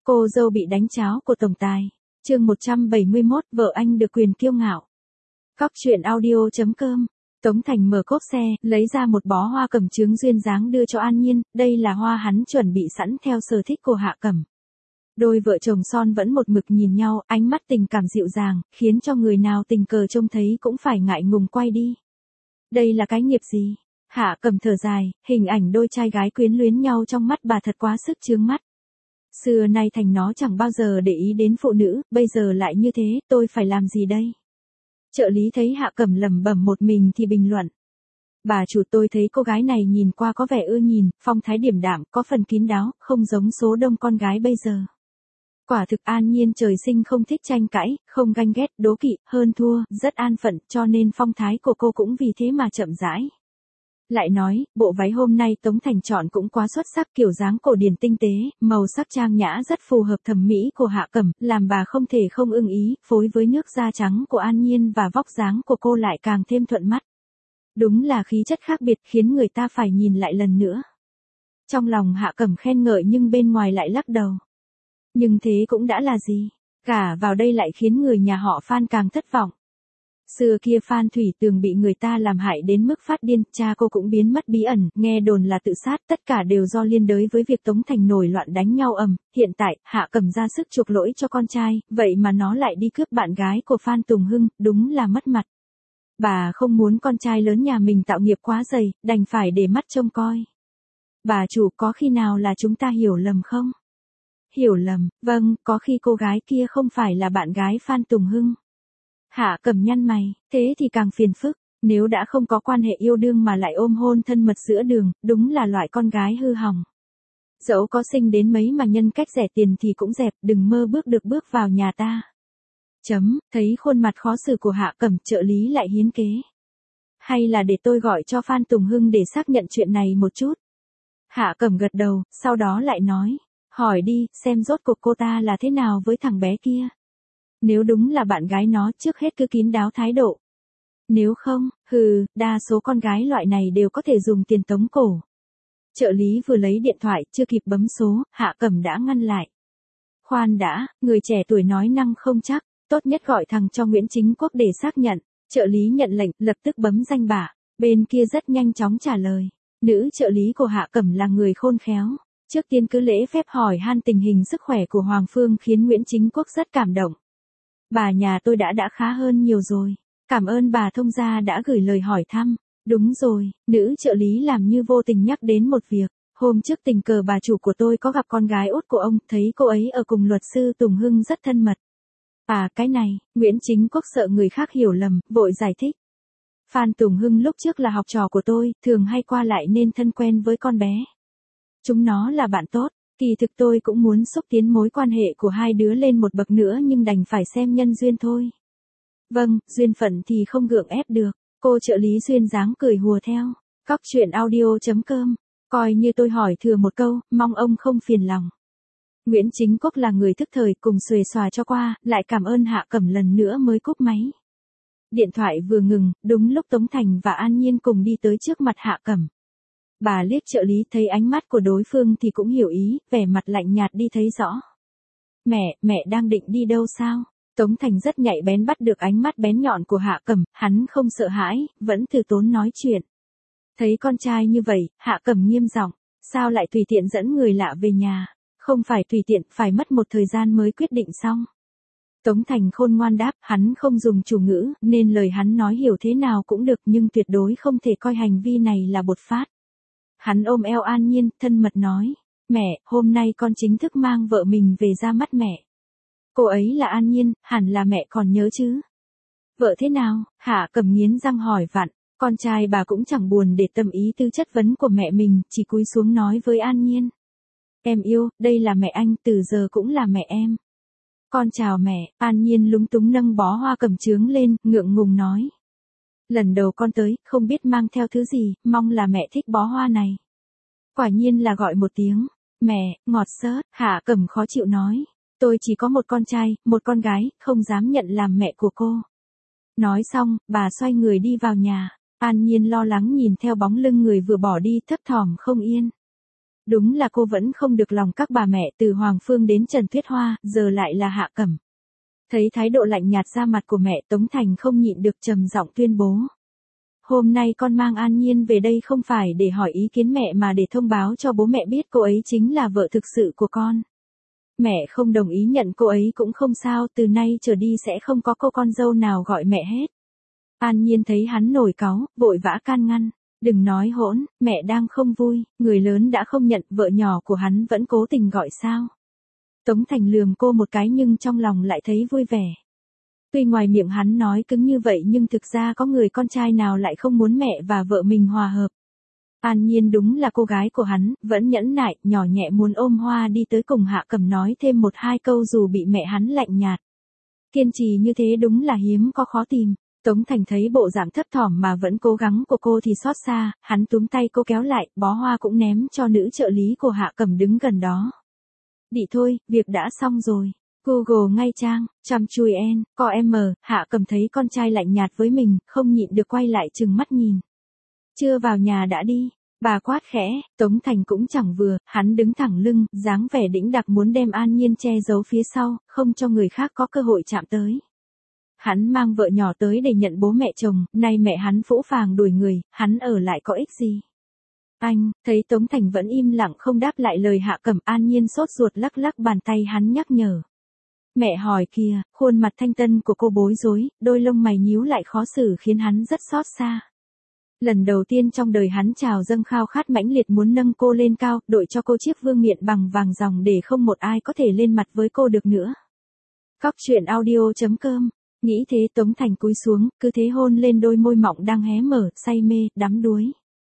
Cô dâu bị đánh cháo của tổng tài. Chương 171, vợ anh được quyền kiêu ngạo. Cóc truyện audio.com. Tống Thành mở cốp xe, lấy ra một bó hoa cẩm chướng duyên dáng đưa cho An Nhiên, đây là hoa hắn chuẩn bị sẵn theo sở thích của Hạ Cẩm. Đôi vợ chồng son vẫn một mực nhìn nhau, ánh mắt tình cảm dịu dàng, khiến cho người nào tình cờ trông thấy cũng phải ngại ngùng quay đi. Đây là cái nghiệp gì? Hạ Cẩm thở dài, hình ảnh đôi trai gái quyến luyến nhau trong mắt bà thật quá sức chướng mắt. Xưa nay Thành nó chẳng bao giờ để ý đến phụ nữ, bây giờ lại như thế, tôi phải làm gì đây? Trợ lý thấy Hạ Cẩm lẩm bẩm một mình thì bình luận. Bà chủ, tôi thấy cô gái này nhìn qua có vẻ ưa nhìn, phong thái điềm đạm, có phần kín đáo, không giống số đông con gái bây giờ. Quả thực An Nhiên trời sinh không thích tranh cãi, không ganh ghét, đố kỵ, hơn thua, rất an phận, cho nên phong thái của cô cũng vì thế mà chậm rãi. Lại nói, bộ váy hôm nay Tống Thành chọn cũng quá xuất sắc, kiểu dáng cổ điển tinh tế, màu sắc trang nhã rất phù hợp thẩm mỹ của Hạ Cẩm, làm bà không thể không ưng ý, phối với nước da trắng của An Nhiên và vóc dáng của cô lại càng thêm thuận mắt. Đúng là khí chất khác biệt, khiến người ta phải nhìn lại lần nữa. Trong lòng Hạ Cẩm khen ngợi nhưng bên ngoài lại lắc đầu. Nhưng thế cũng đã là gì? Gả vào đây lại khiến người nhà họ Phan càng thất vọng. Xưa kia Phan Thủy Tường bị người ta làm hại đến mức phát điên, cha cô cũng biến mất bí ẩn, nghe đồn là tự sát, tất cả đều do liên đới với việc Tống Thành nổi loạn đánh nhau ầm. Hiện tại, Hạ Cẩm ra sức chuộc lỗi cho con trai, vậy mà nó lại đi cướp bạn gái của Phan Tùng Hưng, đúng là mất mặt. Bà không muốn con trai lớn nhà mình tạo nghiệp quá dày, đành phải để mắt trông coi. Bà chủ, có khi nào là chúng ta hiểu lầm không? Hiểu lầm, vâng, có khi cô gái kia không phải là bạn gái Phan Tùng Hưng. Hạ Cẩm nhăn mày, thế thì càng phiền phức, nếu đã không có quan hệ yêu đương mà lại ôm hôn thân mật giữa đường, đúng là loại con gái hư hỏng. Dẫu có xinh đến mấy mà nhân cách rẻ tiền thì cũng dẹp, đừng mơ bước được bước vào nhà ta. Thấy khuôn mặt khó xử của Hạ Cẩm, trợ lý lại hiến kế. Hay là để tôi gọi cho Phan Tùng Hưng để xác nhận chuyện này một chút. Hạ Cẩm gật đầu, sau đó lại nói, hỏi đi, xem rốt cuộc cô ta là thế nào với thằng bé kia. Nếu đúng là bạn gái nó, trước hết cứ kín đáo thái độ. Nếu không, đa số con gái loại này đều có thể dùng tiền tống cổ. Trợ lý vừa lấy điện thoại, chưa kịp bấm số, Hạ Cẩm đã ngăn lại. Khoan đã, người trẻ tuổi nói năng không chắc, tốt nhất gọi thằng cho Nguyễn Chính Quốc để xác nhận. Trợ lý nhận lệnh, lập tức bấm danh bạ, bên kia rất nhanh chóng trả lời. Nữ trợ lý của Hạ Cẩm là người khôn khéo. Trước tiên cứ lễ phép hỏi han tình hình sức khỏe của Hoàng Phương khiến Nguyễn Chính Quốc rất cảm động. Bà nhà tôi đã khá hơn nhiều rồi. Cảm ơn bà thông gia đã gửi lời hỏi thăm. Đúng rồi, nữ trợ lý làm như vô tình nhắc đến một việc. Hôm trước tình cờ bà chủ của tôi có gặp con gái út của ông, thấy cô ấy ở cùng luật sư Tùng Hưng rất thân mật. À cái này, Nguyễn Chính Quốc sợ người khác hiểu lầm, vội giải thích. Phan Tùng Hưng lúc trước là học trò của tôi, thường hay qua lại nên thân quen với con bé. Chúng nó là bạn tốt, kỳ thực tôi cũng muốn xúc tiến mối quan hệ của hai đứa lên một bậc nữa nhưng đành phải xem nhân duyên thôi. Vâng, duyên phận thì không gượng ép được, cô trợ lý duyên dáng cười hùa theo. Cóc truyện audio.com, coi như tôi hỏi thừa một câu, mong ông không phiền lòng. Nguyễn Chính Quốc là người thức thời, cùng xuề xòa cho qua, lại cảm ơn Hạ Cẩm lần nữa mới cúp máy. Điện thoại vừa ngừng, đúng lúc Tống Thành và An Nhiên cùng đi tới trước mặt Hạ Cẩm. Bà liếc trợ lý, thấy ánh mắt của đối phương thì cũng hiểu ý, vẻ mặt lạnh nhạt đi thấy rõ. Mẹ đang định đi đâu sao? Tống Thành rất nhạy bén bắt được ánh mắt bén nhọn của Hạ Cẩm, hắn không sợ hãi, vẫn từ tốn nói chuyện. Thấy con trai như vậy, Hạ Cẩm nghiêm giọng, sao lại tùy tiện dẫn người lạ về nhà? Không phải tùy tiện, phải mất một thời gian mới quyết định xong. Tống Thành khôn ngoan đáp, hắn không dùng chủ ngữ, nên lời hắn nói hiểu thế nào cũng được nhưng tuyệt đối không thể coi hành vi này là bột phát. Hắn ôm eo An Nhiên, thân mật nói, mẹ, hôm nay con chính thức mang vợ mình về ra mắt mẹ. Cô ấy là An Nhiên, hẳn là mẹ còn nhớ chứ. Vợ thế nào? Hạ Cẩm nghiến răng hỏi vặn, con trai bà cũng chẳng buồn để tâm ý tư chất vấn của mẹ mình, chỉ cúi xuống nói với An Nhiên. Em yêu, đây là mẹ anh, từ giờ cũng là mẹ em. Con chào mẹ, An Nhiên lúng túng nâng bó hoa cẩm chướng lên, ngượng ngùng nói. Lần đầu con tới, không biết mang theo thứ gì, mong là mẹ thích bó hoa này. Quả nhiên là gọi một tiếng, mẹ, ngọt xớt, Hạ Cẩm khó chịu nói. Tôi chỉ có một con trai, một con gái, không dám nhận làm mẹ của cô. Nói xong, bà xoay người đi vào nhà, An Nhiên lo lắng nhìn theo bóng lưng người vừa bỏ đi, thấp thỏm không yên. Đúng là cô vẫn không được lòng các bà mẹ từ Hoàng Phương đến Trần Tuyết Hoa, giờ lại là Hạ Cẩm. Thấy thái độ lạnh nhạt ra mặt của mẹ Tống Thành không nhịn được trầm giọng tuyên bố. Hôm nay con mang An Nhiên về đây không phải để hỏi ý kiến mẹ mà để thông báo cho bố mẹ biết cô ấy chính là vợ thực sự của con. Mẹ không đồng ý nhận cô ấy cũng không sao, từ nay trở đi sẽ không có cô con dâu nào gọi mẹ hết. An Nhiên thấy hắn nổi cáu, vội vã can ngăn. Đừng nói hỗn, mẹ đang không vui, người lớn đã không nhận, vợ nhỏ của hắn vẫn cố tình gọi sao. Tống Thành lườm cô một cái nhưng trong lòng lại thấy vui vẻ. Tuy ngoài miệng hắn nói cứng như vậy nhưng thực ra có người con trai nào lại không muốn mẹ và vợ mình hòa hợp. An Nhiên đúng là cô gái của hắn, vẫn nhẫn nại, nhỏ nhẹ muốn ôm hoa đi tới cùng Hạ Cẩm nói thêm một hai câu dù bị mẹ hắn lạnh nhạt. Kiên trì như thế đúng là hiếm có khó tìm. Tống Thành thấy bộ dạng thấp thỏm mà vẫn cố gắng của cô thì xót xa, hắn túm tay cô kéo lại, bó hoa cũng ném cho nữ trợ lý của Hạ Cẩm đứng gần đó. Đi thôi, việc đã xong rồi. Google ngay trang, chăm chui en, co em, Hạ Cẩm thấy con trai lạnh nhạt với mình, không nhịn được quay lại trừng mắt nhìn. Chưa vào nhà đã đi, bà quát khẽ, Tống Thành cũng chẳng vừa, hắn đứng thẳng lưng, dáng vẻ đĩnh đạc muốn đem An Nhiên che giấu phía sau, không cho người khác có cơ hội chạm tới. Hắn mang vợ nhỏ tới để nhận bố mẹ chồng, nay mẹ hắn phũ phàng đuổi người, hắn ở lại có ích gì. Anh, thấy Tống Thành vẫn im lặng không đáp lại lời Hạ Cẩm, An Nhiên sốt ruột lắc lắc bàn tay hắn nhắc nhở. Mẹ hỏi kìa, khuôn mặt thanh tân của cô bối rối, đôi lông mày nhíu lại khó xử khiến hắn rất xót xa. Lần đầu tiên trong đời hắn trào dâng khao khát mãnh liệt muốn nâng cô lên cao, đội cho cô chiếc vương miện bằng vàng ròng để không một ai có thể lên mặt với cô được nữa. Cóc truyện audio.com. Nghĩ thế Tống Thành cúi xuống, cứ thế hôn lên đôi môi mọng đang hé mở, say mê, đắm đuối.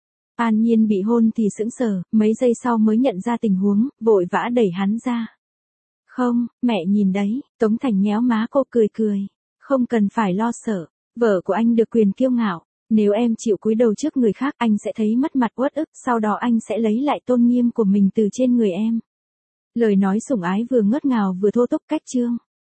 An Nhiên bị hôn thì sững sờ, mấy giây sau mới nhận ra tình huống, vội vã đẩy hắn ra. Không, mẹ nhìn đấy, Tống Thành nhéo má cô cười cười. Không cần phải lo sợ, vợ của anh được quyền kiêu ngạo. Nếu em chịu cúi đầu trước người khác anh sẽ thấy mất mặt uất ức, sau đó anh sẽ lấy lại tôn nghiêm của mình từ trên người em. Lời nói sủng ái vừa ngất ngào vừa thô tục cách chương.